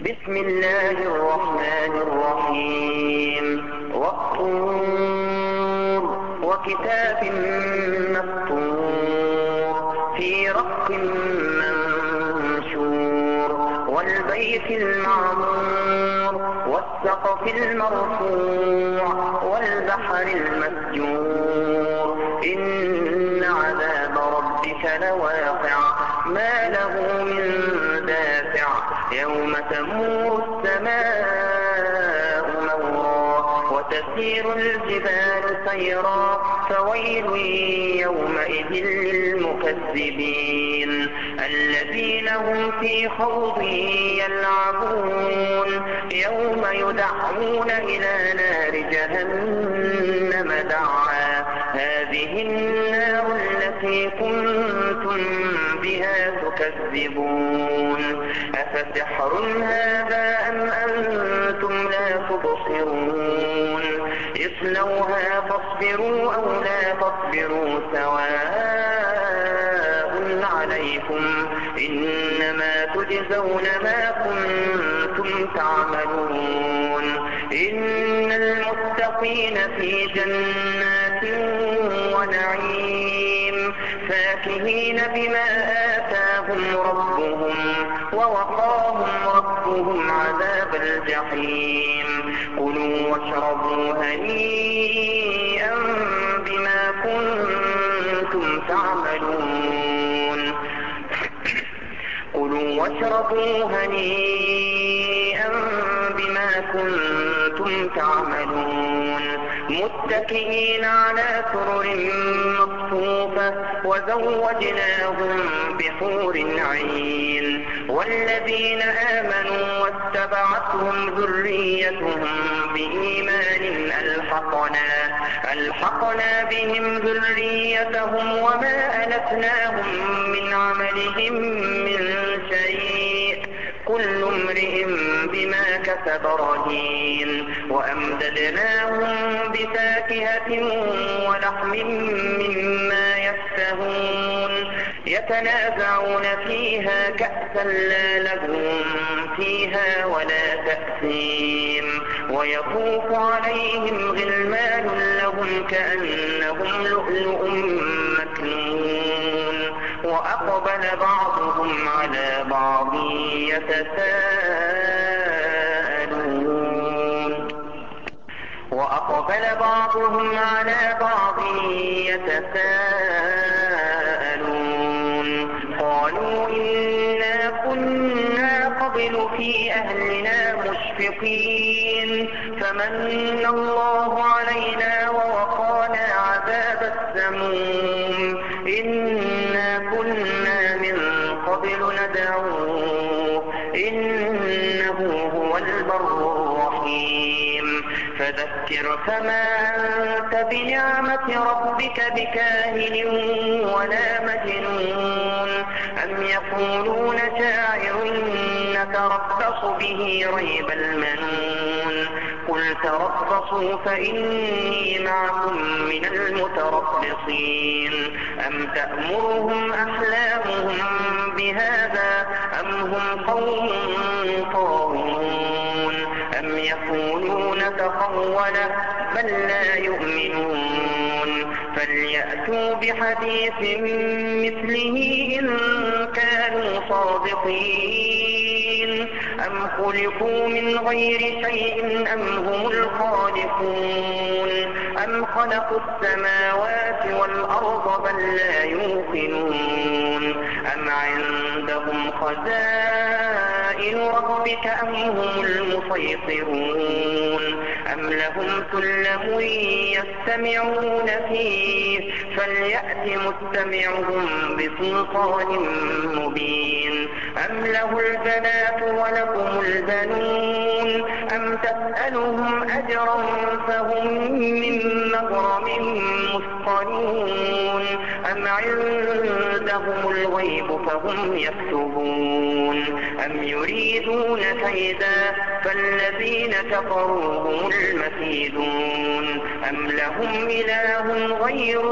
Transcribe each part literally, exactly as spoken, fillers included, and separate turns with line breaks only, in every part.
بسم الله الرحمن الرحيم والطور وكتاب مسطور في رق منشور والبيت المعمور والسقف المرفوع والبحر المسجور إن عذاب ربك لواقع ما له من دافع يوم تمور السماء مورا وتسير الجبال سيرا فويل يومئذ للمكذبين الذين هم في خوض يلعبون يوم يدعون إلى نار جهنم دعا هذه النار التي كنتم بها تكذبون أفسحر هذا أم أنتم لا تبصرون اصلوها فاصبروا أو لا تصبروا سواء عليكم إنما تجزون ما كنتم تعملون إن المتقين في جنات ونعيم فاكهين بما آتاهم ربهم ووقاهم ربهم عذاب الجحيم كلوا واشربوا هنيئا بما كنتم تعملون كلوا واشربوا هنيئا بما كنتم تعملون متكئين على سرر مصفوفة وزوجناهم بحور عين والذين آمنوا واتبعتهم ذريتهم بإيمان ألحقنا ألحقنا بهم ذريتهم وما ألتناهم من عملهم من شيء كل امرئ بما كسب رهين وأمددناهم بفاكهة ولحم مما يشتهون يتنازعون فيها كأسا لا لغو فيها ولا تأثيم ويطوف عليهم غلمان لهم كأنهم لؤلؤ مكنون وأقبل بعضهم على بعض يتساءلون وأقبل بعضهم على بعض يتساءلون قالوا إنا كنا قبل في أهلنا مشفقين فمن الله علينا ووقانا عذاب السموم إنا كنا من قبل ندعوه إنه هو البر الرحيم فذكر فما أنت بنعمة ربك بكاهن ولا مجنون أم يقولون شاعر نتربص به ريب المنون قل تربصوا فإني معكم من المتربصين أم تأمرهم أحلامهم بهذا أم هم قوم طاغون أم يقولون تقوله بل لا يؤمنون فليأتوا بحديث مثله إن كانوا صادقين أم خلقوا من غير شيء أم هم الخالقون أم خلقوا السماوات والأرض بل لا يوقنون أم عندهم خزائن ربك أم هم المسيطرون أم لهم سلم يستمعون فيه فليأت مستمعهم بسلطان مبين أم له البنات ولكم البنون أم تسألهم أجرا فهم من مغرم مثقلون أم عندهم الغيب فهم يكتبون أم يريدون كيدا فالذين كفروا هم المكيدون أم لهم إله غير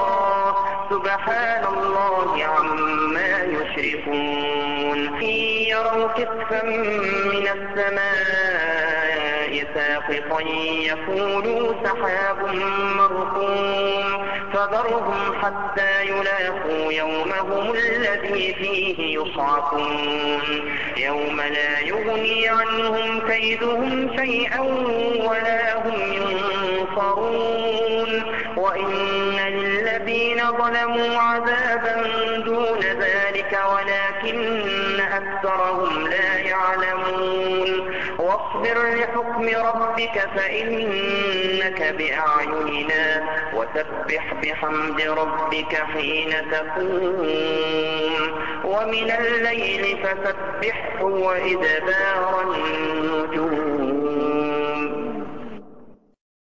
الله سبحان الله عما يشركون في يروا كسفا من السماء ساقطا يقولوا سحاب مركوم فذرهم حتى يلاقوا يومهم الذي فيه يصعقون يوم لا يغني عنهم كيدهم شيئا ولا هم ينصرون وإن للذين ظلموا عذابا دون ذلك ولكن أكثرهم لا يعلمون واصبر لحكم ربك فإنك بأعيننا وسبح بحمد ربك حين تقوم ومن الليل فسبحه وإدبار النجوم